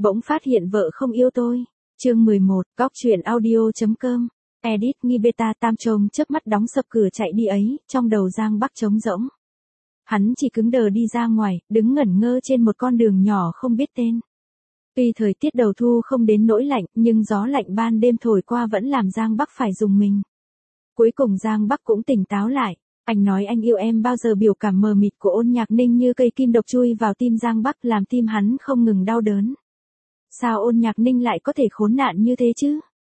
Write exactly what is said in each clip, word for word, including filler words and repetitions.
Bỗng phát hiện vợ không yêu tôi. Chương mười một, Góc truyện audio.com. Edit nghi beta tam trông chớp mắt đóng sập cửa chạy đi ấy, trong đầu Giang Bắc trống rỗng. Hắn chỉ cứng đờ đi ra ngoài, đứng ngẩn ngơ trên một con đường nhỏ không biết tên. Tuy thời tiết đầu thu không đến nỗi lạnh, nhưng gió lạnh ban đêm thổi qua vẫn làm Giang Bắc phải rùng mình. Cuối cùng Giang Bắc cũng tỉnh táo lại. Anh nói anh yêu em bao giờ biểu cảm mờ mịt của Ôn Nhạc Ninh như cây kim độc chui vào tim Giang Bắc làm tim hắn không ngừng đau đớn. Sao Ôn Nhạc Ninh lại có thể khốn nạn như thế chứ?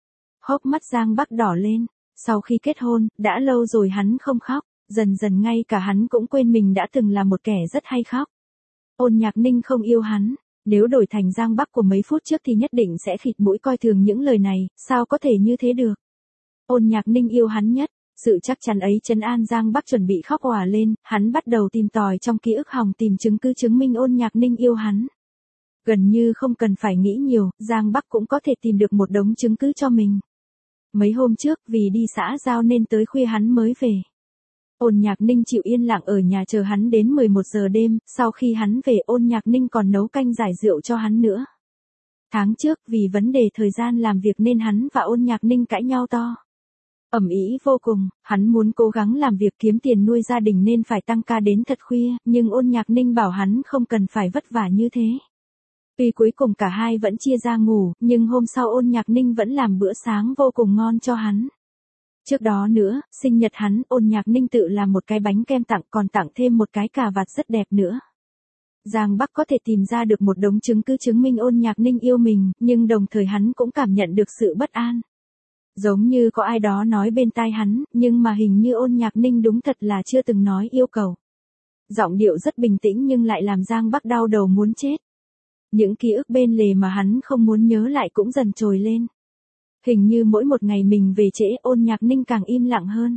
Hốc mắt Giang Bắc đỏ lên. Sau khi kết hôn, đã lâu rồi hắn không khóc. Dần dần ngay cả hắn cũng quên mình đã từng là một kẻ rất hay khóc. Ôn Nhạc Ninh không yêu hắn. Nếu đổi thành Giang Bắc của mấy phút trước thì nhất định sẽ khịt mũi coi thường những lời này. Sao có thể như thế được? Ôn Nhạc Ninh yêu hắn nhất. Sự chắc chắn ấy trấn an Giang Bắc chuẩn bị khóc òa lên. Hắn bắt đầu tìm tòi trong ký ức hòng tìm chứng cứ chứng minh Ôn Nhạc Ninh yêu hắn. Gần như không cần phải nghĩ nhiều, Giang Bắc cũng có thể tìm được một đống chứng cứ cho mình. Mấy hôm trước vì đi xã giao nên tới khuya hắn mới về. Ôn Nhạc Ninh chịu yên lặng ở nhà chờ hắn đến mười một giờ đêm, sau khi hắn về Ôn Nhạc Ninh còn nấu canh giải rượu cho hắn nữa. Tháng trước vì vấn đề thời gian làm việc nên hắn và Ôn Nhạc Ninh cãi nhau to. Ầm ĩ vô cùng, hắn muốn cố gắng làm việc kiếm tiền nuôi gia đình nên phải tăng ca đến thật khuya, nhưng Ôn Nhạc Ninh bảo hắn không cần phải vất vả như thế. Tuy cuối cùng cả hai vẫn chia ra ngủ, nhưng hôm sau Ôn Nhạc Ninh vẫn làm bữa sáng vô cùng ngon cho hắn. Trước đó nữa, sinh nhật hắn, Ôn Nhạc Ninh tự làm một cái bánh kem tặng còn tặng thêm một cái cà vạt rất đẹp nữa. Giang Bắc có thể tìm ra được một đống chứng cứ chứng minh Ôn Nhạc Ninh yêu mình, nhưng đồng thời hắn cũng cảm nhận được sự bất an. Giống như có ai đó nói bên tai hắn, nhưng mà hình như Ôn Nhạc Ninh đúng thật là chưa từng nói yêu cầu. Giọng điệu rất bình tĩnh nhưng lại làm Giang Bắc đau đầu muốn chết. Những ký ức bên lề mà hắn không muốn nhớ lại cũng dần trồi lên. Hình như mỗi một ngày mình về trễ Ôn Nhạc Ninh càng im lặng hơn.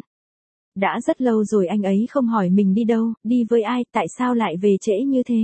Đã rất lâu rồi anh ấy không hỏi mình đi đâu, đi với ai, tại sao lại về trễ như thế.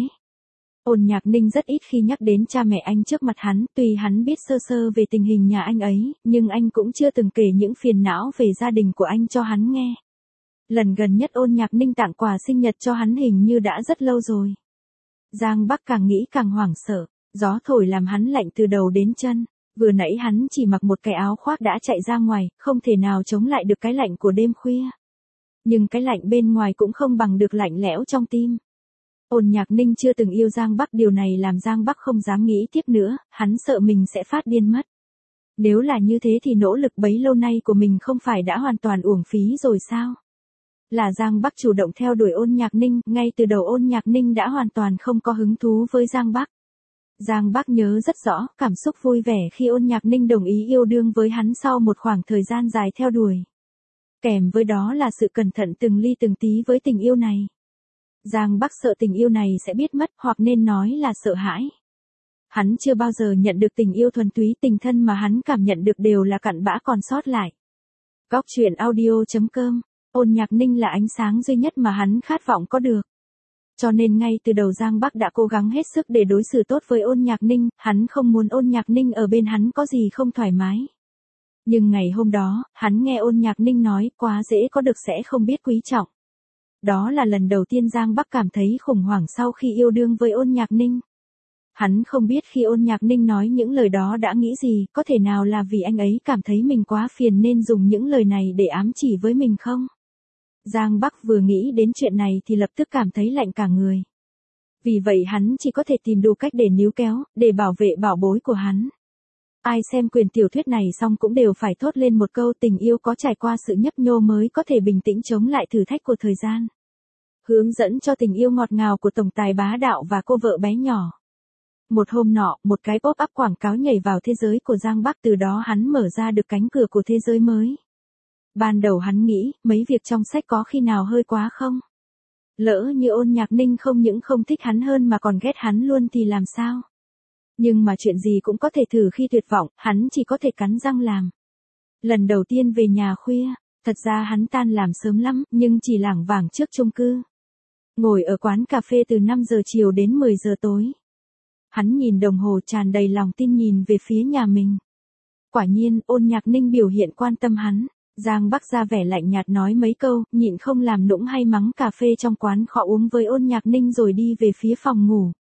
Ôn Nhạc Ninh rất ít khi nhắc đến cha mẹ anh trước mặt hắn, tuy hắn biết sơ sơ về tình hình nhà anh ấy, nhưng anh cũng chưa từng kể những phiền não về gia đình của anh cho hắn nghe. Lần gần nhất Ôn Nhạc Ninh tặng quà sinh nhật cho hắn hình như đã rất lâu rồi. Giang Bắc càng nghĩ càng hoảng sợ, gió thổi làm hắn lạnh từ đầu đến chân, vừa nãy hắn chỉ mặc một cái áo khoác đã chạy ra ngoài, không thể nào chống lại được cái lạnh của đêm khuya. Nhưng cái lạnh bên ngoài cũng không bằng được lạnh lẽo trong tim. Ôn Nhạc Ninh chưa từng yêu Giang Bắc, điều này làm Giang Bắc không dám nghĩ tiếp nữa, hắn sợ mình sẽ phát điên mất. Nếu là như thế thì nỗ lực bấy lâu nay của mình không phải đã hoàn toàn uổng phí rồi sao? Là Giang Bắc chủ động theo đuổi Ôn Nhạc Ninh, ngay từ đầu Ôn Nhạc Ninh đã hoàn toàn không có hứng thú với Giang Bắc. Giang Bắc nhớ rất rõ, cảm xúc vui vẻ khi Ôn Nhạc Ninh đồng ý yêu đương với hắn sau một khoảng thời gian dài theo đuổi. Kèm với đó là sự cẩn thận từng ly từng tí với tình yêu này. Giang Bắc sợ tình yêu này sẽ biết mất, hoặc nên nói là sợ hãi. Hắn chưa bao giờ nhận được tình yêu thuần túy, tình thân mà hắn cảm nhận được đều là cặn bã còn sót lại. Góc truyện audio.com. Ôn Nhạc Ninh là ánh sáng duy nhất mà hắn khát vọng có được. Cho nên ngay từ đầu Giang Bắc đã cố gắng hết sức để đối xử tốt với Ôn Nhạc Ninh, hắn không muốn Ôn Nhạc Ninh ở bên hắn có gì không thoải mái. Nhưng ngày hôm đó, hắn nghe Ôn Nhạc Ninh nói quá dễ có được sẽ không biết quý trọng. Đó là lần đầu tiên Giang Bắc cảm thấy khủng hoảng sau khi yêu đương với Ôn Nhạc Ninh. Hắn không biết khi Ôn Nhạc Ninh nói những lời đó đã nghĩ gì, có thể nào là vì anh ấy cảm thấy mình quá phiền nên dùng những lời này để ám chỉ với mình không? Giang Bắc vừa nghĩ đến chuyện này thì lập tức cảm thấy lạnh cả người. Vì vậy hắn chỉ có thể tìm đủ cách để níu kéo, để bảo vệ bảo bối của hắn. Ai xem quyển tiểu thuyết này xong cũng đều phải thốt lên một câu tình yêu có trải qua sự nhấp nhô mới có thể bình tĩnh chống lại thử thách của thời gian. Hướng dẫn cho tình yêu ngọt ngào của tổng tài bá đạo và cô vợ bé nhỏ. Một hôm nọ, một cái pop-up quảng cáo nhảy vào thế giới của Giang Bắc, từ đó hắn mở ra được cánh cửa của thế giới mới. Ban đầu hắn nghĩ, mấy việc trong sách có khi nào hơi quá không? Lỡ như Ôn Nhạc Ninh không những không thích hắn hơn mà còn ghét hắn luôn thì làm sao? Nhưng mà chuyện gì cũng có thể thử khi tuyệt vọng, hắn chỉ có thể cắn răng làm. Lần đầu tiên về nhà khuya, thật ra hắn tan làm sớm lắm, nhưng chỉ lảng vảng trước chung cư. Ngồi ở quán cà phê từ năm giờ chiều đến mười giờ tối. Hắn nhìn đồng hồ tràn đầy lòng tin nhìn về phía nhà mình. Quả nhiên, Ôn Nhạc Ninh biểu hiện quan tâm hắn. Giang Bắc ra vẻ lạnh nhạt nói mấy câu, nhịn không làm nũng hay mắng cà phê trong quán khó uống với Ôn Nhạc Ninh rồi đi về phía phòng ngủ.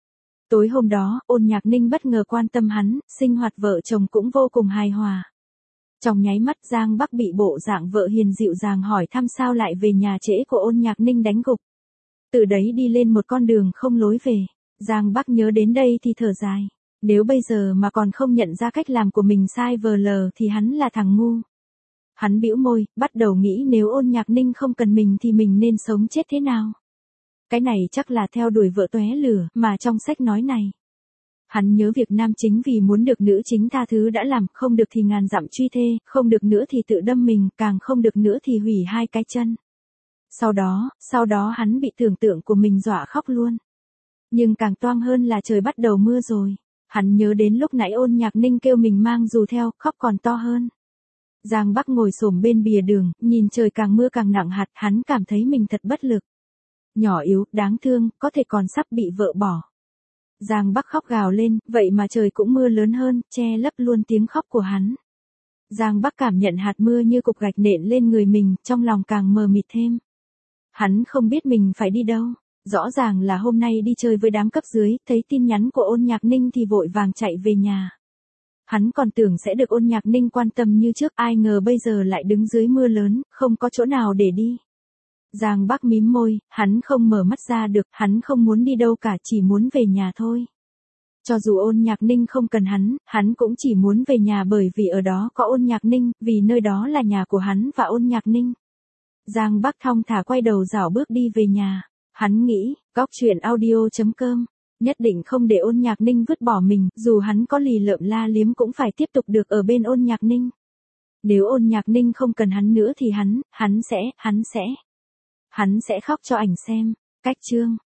Tối hôm đó, Ôn Nhạc Ninh bất ngờ quan tâm hắn, sinh hoạt vợ chồng cũng vô cùng hài hòa. Trong nháy mắt Giang Bắc bị bộ dạng vợ hiền dịu dàng hỏi thăm sao lại về nhà trễ của Ôn Nhạc Ninh đánh gục. Từ đấy đi lên một con đường không lối về. Giang Bắc nhớ đến đây thì thở dài. Nếu bây giờ mà còn không nhận ra cách làm của mình sai vờ lờ thì hắn là thằng ngu. Hắn bĩu môi, bắt đầu nghĩ nếu Ôn Nhạc Ninh không cần mình thì mình nên sống chết thế nào. Cái này chắc là theo đuổi vợ tóe lửa mà trong sách nói này. Hắn nhớ việc nam chính vì muốn được nữ chính tha thứ đã làm, không được thì ngàn dặm truy thê, không được nữa thì tự đâm mình, càng không được nữa thì hủy hai cái chân. Sau đó, sau đó hắn bị tưởng tượng của mình dọa khóc luôn. Nhưng càng toang hơn là trời bắt đầu mưa rồi. Hắn nhớ đến lúc nãy Ôn Nhạc Ninh kêu mình mang dù theo, khóc còn to hơn. Giang Bắc ngồi xổm bên bìa đường, nhìn trời càng mưa càng nặng hạt, hắn cảm thấy mình thật bất lực. Nhỏ yếu, đáng thương, có thể còn sắp bị vợ bỏ. Giang Bắc khóc gào lên, vậy mà trời cũng mưa lớn hơn, che lấp luôn tiếng khóc của hắn. Giang Bắc cảm nhận hạt mưa như cục gạch nện lên người mình, trong lòng càng mờ mịt thêm. Hắn không biết mình phải đi đâu. Rõ ràng là hôm nay đi chơi với đám cấp dưới, thấy tin nhắn của Ôn Nhạc Ninh thì vội vàng chạy về nhà. Hắn còn tưởng sẽ được Ôn Nhạc Ninh quan tâm như trước, ai ngờ bây giờ lại đứng dưới mưa lớn, không có chỗ nào để đi. Giang Bắc mím môi, hắn không mở mắt ra được, hắn không muốn đi đâu cả, chỉ muốn về nhà thôi. Cho dù Ôn Nhạc Ninh không cần hắn, hắn cũng chỉ muốn về nhà bởi vì ở đó có Ôn Nhạc Ninh, vì nơi đó là nhà của hắn và Ôn Nhạc Ninh. Giang Bắc thong thả quay đầu dạo bước đi về nhà. Hắn nghĩ, góc truyện audio chấm com, nhất định không để Ôn Nhạc Ninh vứt bỏ mình, dù hắn có lì lợm la liếm cũng phải tiếp tục được ở bên Ôn Nhạc Ninh. Nếu Ôn Nhạc Ninh không cần hắn nữa thì hắn, hắn sẽ, hắn sẽ, hắn sẽ khóc cho ảnh xem. Cách chương